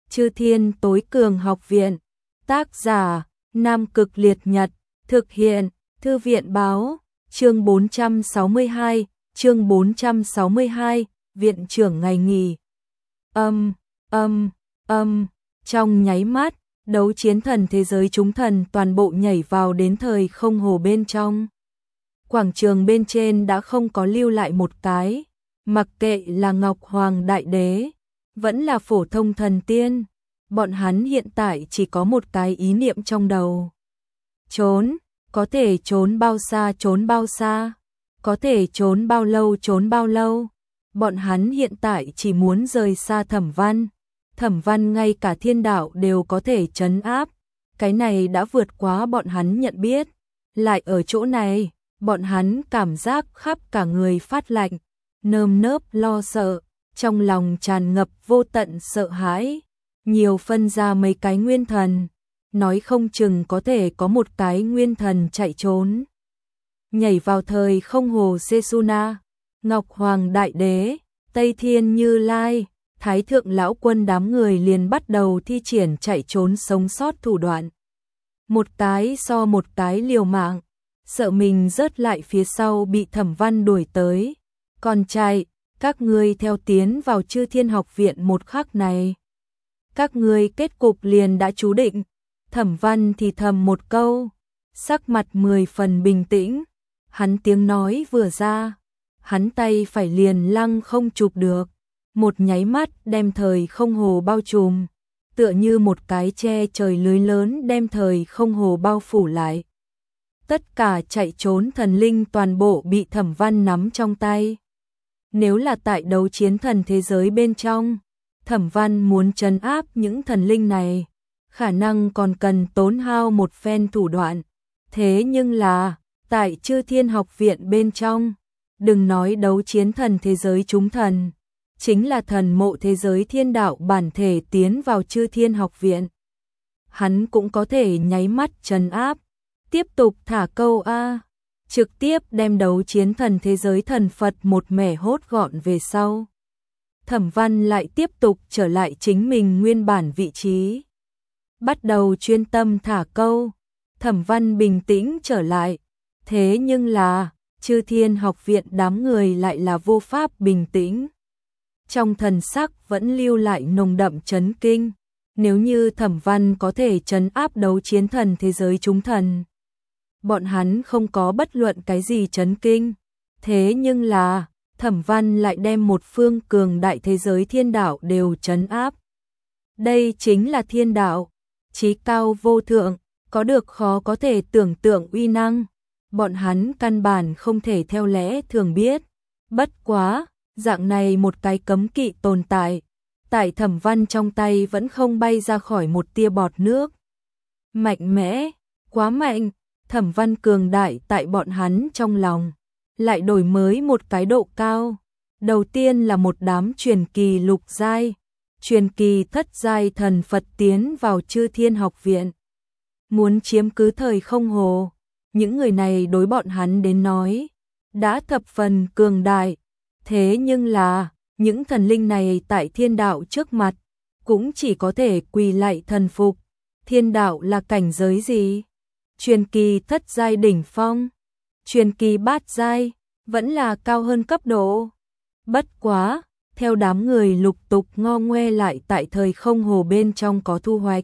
Chư Thiên Tối Cường Học Viện. Tác giả: Nam Cực Liệt Nhật. Thực hiện: Thư viện báo. Chương 462, chương 462, Viện trưởng ngày nghỉ. Trong nháy mắt, đấu chiến thần thế giới chúng thần toàn bộ nhảy vào đến thời không hồ bên trong. Quảng trường bên trên đã không có lưu lại một cái, mặc kệ là Ngọc Hoàng Đại Đế, vẫn là phổ thông thần tiên, bọn hắn hiện tại chỉ có một cái ý niệm trong đầu. Trốn, có thể trốn bao xa, có thể trốn bao lâu, bọn hắn hiện tại chỉ muốn rời xa Thẩm Văn ngay cả thiên đạo đều có thể trấn áp, cái này đã vượt quá bọn hắn nhận biết, lại ở chỗ này, bọn hắn cảm giác khắp cả người phát lạnh, nơm nớp lo sợ, trong lòng tràn ngập vô tận sợ hãi, nhiều phân ra mấy cái nguyên thần, nói không chừng có thể có một cái nguyên thần chạy trốn. Nhảy vào thời không hồ Sesuna, Ngọc Hoàng Đại Đế, Tây Thiên Như Lai, Thái Thượng Lão Quân đám người liền bắt đầu thi triển chạy trốn sống sót thủ đoạn. Một cái so một cái liều mạng, sợ mình rớt lại phía sau bị Thẩm Văn đuổi tới. Còn chạy, các ngươi theo tiến vào Chư Thiên Học Viện một khắc này. Các ngươi kết cục liền đã chú định. Thẩm Văn thì thầm một câu, sắc mặt 10 phần bình tĩnh. Hắn tiếng nói vừa ra, hắn tay phải liền lăng không chụp được. Một nháy mắt đem thời không hồ bao trùm, tựa như một cái che trời lưới lớn đem thời không hồ bao phủ lại. Tất cả chạy trốn thần linh toàn bộ bị Thẩm Văn nắm trong tay. Nếu là tại đấu chiến thần thế giới bên trong, Thẩm Văn muốn trấn áp những thần linh này, khả năng còn cần tốn hao một phen thủ đoạn. Thế nhưng là, tại Chư Thiên Học Viện bên trong, đừng nói đấu chiến thần thế giới chúng thần, chính là thần mộ thế giới thiên đạo bản thể tiến vào Chư Thiên Học Viện. Hắn cũng có thể nháy mắt trấn áp, tiếp tục thả câu A, trực tiếp đem đấu chiến thần thế giới thần Phật một mẻ hốt gọn về sau. Thẩm Văn lại tiếp tục trở lại chính mình nguyên bản vị trí. Bắt đầu chuyên tâm thả câu, Thẩm Văn bình tĩnh trở lại. Thế nhưng là, Chư Thiên Học Viện đám người lại là vô pháp bình tĩnh. Trong thần sắc vẫn lưu lại nồng đậm chấn kinh. Nếu như Thẩm Văn có thể trấn áp đấu chiến thần thế giới chúng thần, bọn hắn không có bất luận cái gì chấn kinh. Thế nhưng là, Thẩm Văn lại đem một phương cường đại thế giới thiên đạo đều trấn áp. Đây chính là thiên đạo, chí cao vô thượng, có được khó có thể tưởng tượng uy năng. Bọn hắn căn bản không thể theo lẽ thường biết. Bất quá, dạng này một cái cấm kỵ tồn tại, tại Thẩm Văn trong tay vẫn không bay ra khỏi một tia bọt nước. Mạnh mẽ, quá mạnh, Thẩm Văn cường đại tại bọn hắn trong lòng, lại đổi mới một cái độ cao. Đầu tiên là một đám truyền kỳ lục giai, truyền kỳ thất giai thần Phật tiến vào Chư Thiên Học Viện, muốn chiếm cứ thời không hồ. Những người này đối bọn hắn đến nói, đã thập phần cường đại. Thế nhưng là, những thần linh này tại thiên đạo trước mặt, cũng chỉ có thể quỳ lạy thần phục. Thiên đạo là cảnh giới gì? Truyền kỳ thất giai đỉnh phong, truyền kỳ bát giai, vẫn là cao hơn cấp độ. Bất quá, theo đám người lục tục ngo ngoe lại tại thời không hồ bên trong có thu hoạch.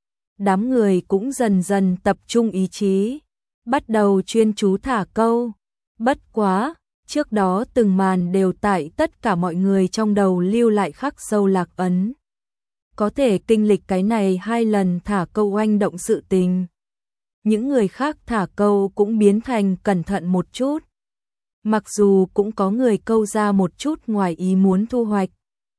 Đám người cũng dần dần tập trung ý chí, bắt đầu chuyên chú thả câu. Bất quá, trước đó từng màn đều tại tất cả mọi người trong đầu lưu lại khắc sâu lạc ấn. Có thể kinh lịch cái này 2 lần thả câu oanh động sự tình. Những người khác thả câu cũng biến thành cẩn thận một chút. Mặc dù cũng có người câu ra một chút ngoài ý muốn thu hoạch.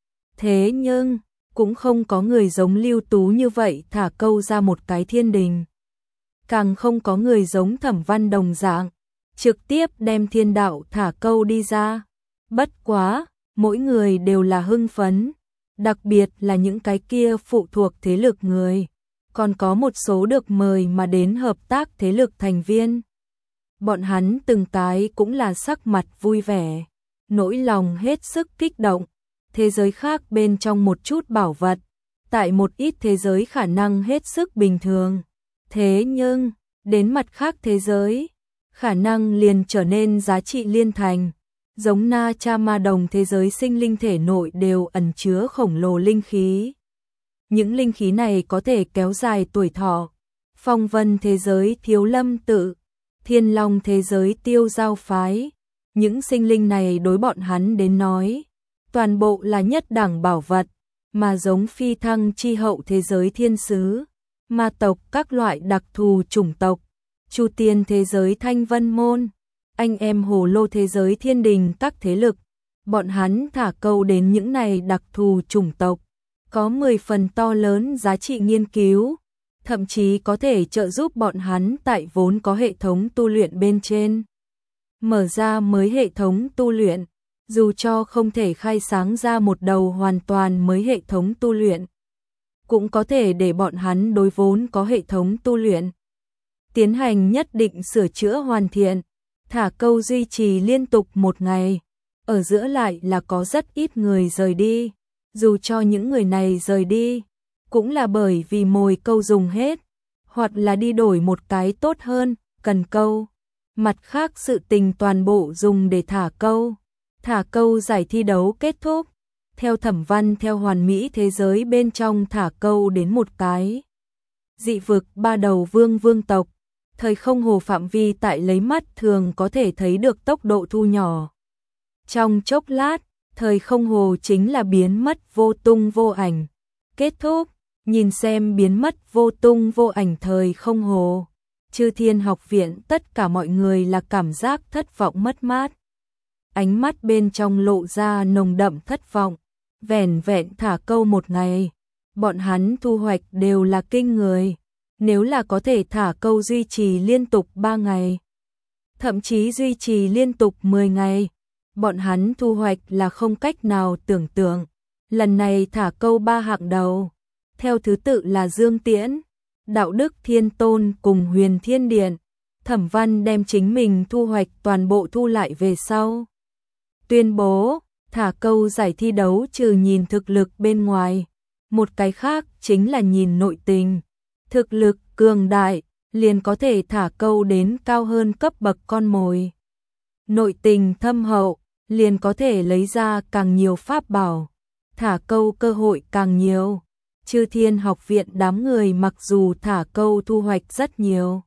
Thế nhưng, cũng không có người giống Lưu Tú như vậy thả câu ra một cái thiên đình. Càng không có người giống Thẩm Văn đồng dạng, trực tiếp đem thiên đạo thả câu đi ra. Bất quá, mỗi người đều là hưng phấn, đặc biệt là những cái kia phụ thuộc thế lực người. Còn có một số được mời mà đến hợp tác thế lực thành viên. Bọn hắn từng cái cũng là sắc mặt vui vẻ, nỗi lòng hết sức kích động. Thế giới khác bên trong một chút bảo vật, tại một ít thế giới khả năng hết sức bình thường. Thế nhưng, đến mặt khác thế giới, khả năng liền trở nên giá trị liên thành. Giống Na Cha Ma Đồng thế giới sinh linh thể nội đều ẩn chứa khổng lồ linh khí. Những linh khí này có thể kéo dài tuổi thọ. Phong Vân thế giới Thiếu Lâm Tự, Thiên Long thế giới Tiêu Giao phái, những sinh linh này đối bọn hắn đến nói, toàn bộ là nhất đẳng bảo vật, mà giống Phi Thăng chi hậu thế giới thiên sứ, ma tộc các loại đặc thù chủng tộc, Chu Tiên thế giới Thanh Vân môn, anh em Hồ Lô thế giới thiên đình các thế lực, bọn hắn thả câu đến những này đặc thù chủng tộc, có 10 phần to lớn giá trị nghiên cứu, thậm chí có thể trợ giúp bọn hắn tại vốn có hệ thống tu luyện bên trên. Mở ra mới hệ thống tu luyện, dù cho không thể khai sáng ra một đầu hoàn toàn mới hệ thống tu luyện, cũng có thể để bọn hắn đối vốn có hệ thống tu luyện tiến hành nhất định sửa chữa hoàn thiện, thả câu duy trì liên tục một ngày, ở giữa lại là có rất ít người rời đi, dù cho những người này rời đi, cũng là bởi vì mồi câu dùng hết, hoặc là đi đổi một cái tốt hơn, cần câu. Mặt khác sự tình toàn bộ dùng để thả câu giải thi đấu kết thúc, theo Thẩm Văn theo hoàn mỹ thế giới bên trong thả câu đến một cái. Dị vực ba đầu vương tộc, thời không hồ phạm vi tại lấy mắt thường có thể thấy được tốc độ thu nhỏ. Trong chốc lát, thời không hồ chính là biến mất vô tung vô ảnh. Kết thúc, nhìn xem biến mất vô tung vô ảnh thời không hồ. Chư Thiên học viện tất cả mọi người là cảm giác thất vọng mất mát. Ánh mắt bên trong lộ ra nồng đậm thất vọng. Vẻn vẹn thả câu một ngày, bọn hắn thu hoạch đều là kinh người. Nếu là có thể thả câu duy trì liên tục 3 ngày, thậm chí duy trì liên tục 10 ngày, bọn hắn thu hoạch là không cách nào tưởng tượng. Lần này thả câu 3 hạng đầu, theo thứ tự là Dương Tiễn, Đạo Đức Thiên Tôn cùng Huyền Thiên Điện. Thẩm Văn đem chính mình thu hoạch toàn bộ thu lại về sau. Tuyên bố, thả câu giải thi đấu trừ nhìn thực lực bên ngoài, một cái khác chính là nhìn nội tình. Thực lực cường đại, liền có thể thả câu đến cao hơn cấp bậc con mồi. Nội tình thâm hậu, liền có thể lấy ra càng nhiều pháp bảo. Thả câu cơ hội càng nhiều. Chư Thiên học viện đám người mặc dù thả câu thu hoạch rất nhiều,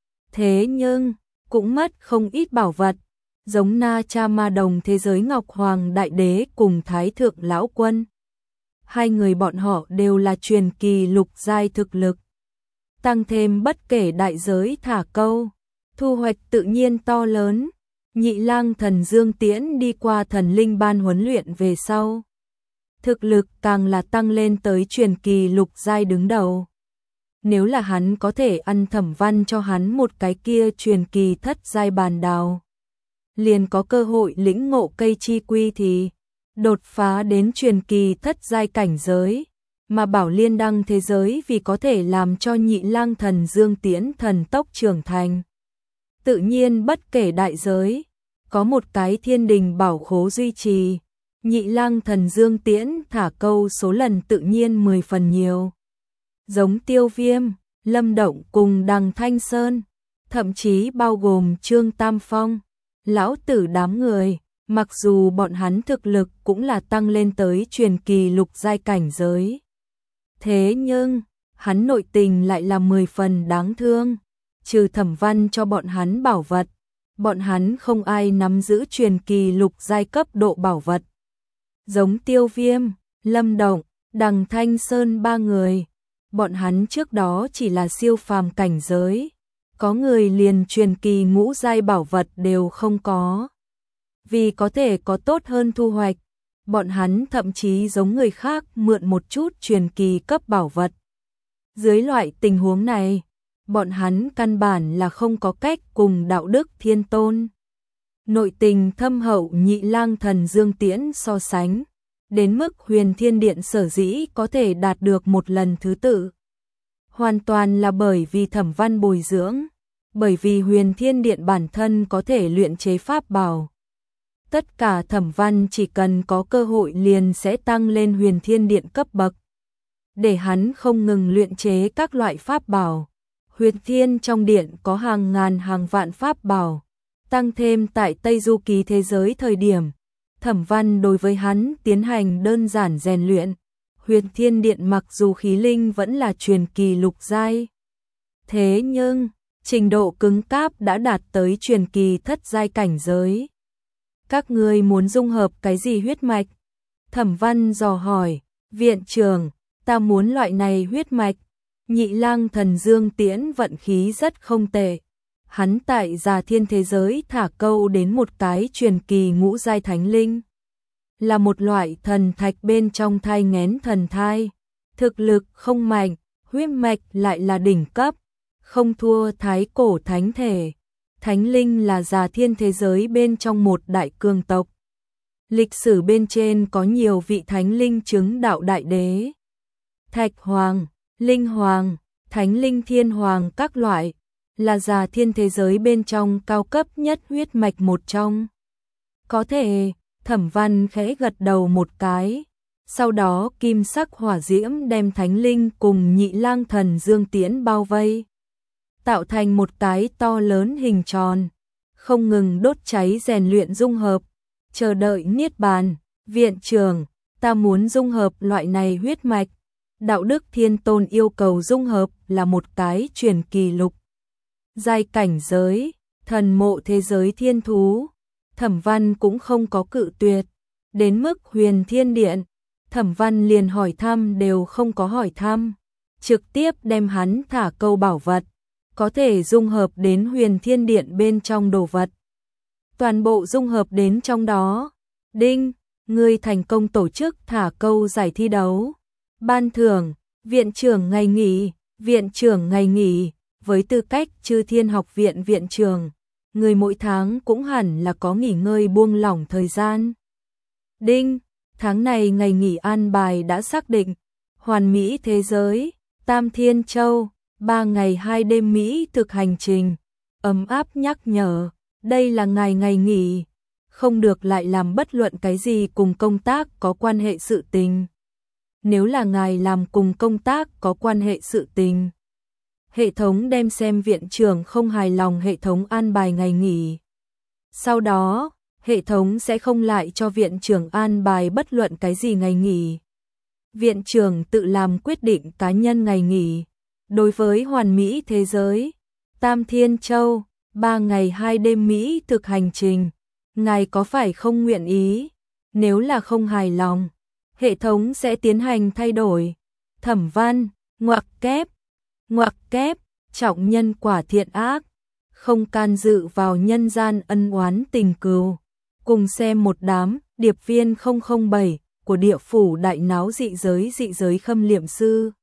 thế nhưng cũng mất không ít bảo vật, giống Na Cha Ma Đồng thế giới Ngọc Hoàng Đại Đế cùng Thái Thượng Lão Quân. Hai người bọn họ đều là truyền kỳ lục giai thực lực. Tăng thêm bất kể đại giới thả câu, thu hoạch tự nhiên to lớn. Nhị Lang Thần Dương Tiễn đi qua thần linh ban huấn luyện về sau, thực lực càng là tăng lên tới truyền kỳ lục giai đứng đầu. Nếu là hắn có thể ăn Thẩm Văn cho hắn một cái kia truyền kỳ thất giai bàn đào, liền có cơ hội lĩnh ngộ cây chi quy thì đột phá đến truyền kỳ thất giai cảnh giới, mà Bảo Liên Đăng thế giới vì có thể làm cho Nhị Lang Thần Dương Tiễn thần tốc trưởng thành. Tự nhiên bất kể đại giới, có một cái thiên đình bảo khố duy trì, Nhị Lang Thần Dương Tiễn thả câu số lần tự nhiên 10 phần nhiều. Giống Tiêu Viêm, Lâm Động cùng Đằng Thanh Sơn, thậm chí bao gồm Trương Tam Phong, lão tử đám người, mặc dù bọn hắn thực lực cũng là tăng lên tới truyền kỳ lục giai cảnh giới. Thế nhưng, hắn nội tình lại là 10 phần đáng thương, trừ Thẩm Văn cho bọn hắn bảo vật, bọn hắn không ai nắm giữ truyền kỳ lục giai cấp độ bảo vật. Giống Tiêu Viêm, Lâm Động, Đằng Thanh Sơn ba người, bọn hắn trước đó chỉ là siêu phàm cảnh giới, có người liền truyền kỳ ngũ giai bảo vật đều không có. Vì có thể có tốt hơn thu hoạch, bọn hắn thậm chí giống người khác mượn một chút truyền kỳ cấp bảo vật. Dưới loại tình huống này, bọn hắn căn bản là không có cách cùng Đạo Đức Thiên Tôn, nội tình thâm hậu Nhị Lang Thần Dương Tiễn so sánh, đến mức Huyền Thiên Điện sở dĩ có thể đạt được một lần thứ tự. Hoàn toàn là bởi vì Thẩm Văn bồi dưỡng, bởi vì Huyền Thiên Điện bản thân có thể luyện chế pháp bảo. Tất cả Thẩm Văn chỉ cần có cơ hội liền sẽ tăng lên Huyền Thiên Điện cấp bậc. để hắn không ngừng luyện chế các loại pháp bảo. Huyền Thiên trong điện có hàng ngàn hàng vạn pháp bảo, tăng thêm tại Tây Du Ký thế giới thời điểm, Thẩm Văn đối với hắn tiến hành đơn giản rèn luyện. Huyền Thiên điện mặc dù khí linh vẫn là truyền kỳ lục giai, thế nhưng trình độ cứng cáp đã đạt tới truyền kỳ thất giai cảnh giới. Các ngươi muốn dung hợp cái gì huyết mạch? Thẩm Văn dò hỏi. Viện trưởng, ta muốn loại này huyết mạch. Nhị Lang Thần Dương Tiễn vận khí rất không tệ. Hắn tại Già Thiên thế giới thả câu đến một cái truyền kỳ ngũ giai thánh linh, là một loại thần thạch bên trong thai nghén thần thai. Thực lực không mạnh, huyết mạch lại là đỉnh cấp, không thua thái cổ thánh thể. Thánh linh là Già Thiên thế giới bên trong một đại cường tộc. Lịch sử bên trên có nhiều vị thánh linh chứng đạo đại đế. Thạch Hoàng, Linh Hoàng, Thánh Linh Thiên Hoàng các loại, là Già Thiên thế giới bên trong cao cấp nhất huyết mạch một trong. Có thể, Thẩm Văn khẽ gật đầu một cái, sau đó kim sắc hỏa diễm đem Thánh Linh cùng Nhị Lang Thần Dương Tiễn bao vây, tạo thành một cái to lớn hình tròn, không ngừng đốt cháy rèn luyện dung hợp, chờ đợi niết bàn. Viện trưởng, ta muốn dung hợp loại này huyết mạch. Đạo Đức Thiên Tôn yêu cầu dung hợp là một cái truyền kỳ lục giai cảnh giới, thần mộ thế giới thiên thú. Thẩm Văn cũng không có cự tuyệt. Đến mức Huyền Thiên Điện, Thẩm Văn liền hỏi thăm đều không có hỏi thăm, trực tiếp đem hắn thả câu bảo vật, có thể dung hợp đến Huyền Thiên Điện bên trong đồ vật. Toàn bộ dung hợp đến trong đó. Đinh, ngươi thành công tổ chức thả câu giải thi đấu. Ban thưởng, viện trưởng ngày nghỉ. Viện trưởng ngày nghỉ, với tư cách Chư Thiên Học viện viện trưởng, người mỗi tháng cũng hẳn là có nghỉ ngơi buông lỏng thời gian. Đinh, tháng này ngày nghỉ an bài đã xác định. Hoàn Mỹ thế giới, Tam Thiên Châu, 3 ngày 2 đêm Mỹ thực hành trình. Ấm áp nhắc nhở, đây là ngày nghỉ, không được lại làm bất luận cái gì cùng công tác có quan hệ sự tình. Nếu là ngài làm cùng công tác có quan hệ sự tình, hệ thống đem xem viện trưởng không hài lòng hệ thống an bài ngày nghỉ. Sau đó, hệ thống sẽ không lại cho viện trưởng an bài bất luận cái gì ngày nghỉ. Viện trưởng tự làm quyết định cá nhân ngày nghỉ. Đối với Hoàn Mỹ thế giới, Tam Thiên Châu, 3 ngày 2 đêm Mỹ thực hành trình, ngài có phải không nguyện ý? Nếu là không hài lòng, hệ thống sẽ tiến hành thay đổi. Thẩm Văn, ngoặc kép, trọng nhân quả thiện ác, không can dự vào nhân gian ân oán tình cừu. Cùng xem một đám điệp viên 007 của địa phủ đại náo dị giới khâm liệm sư.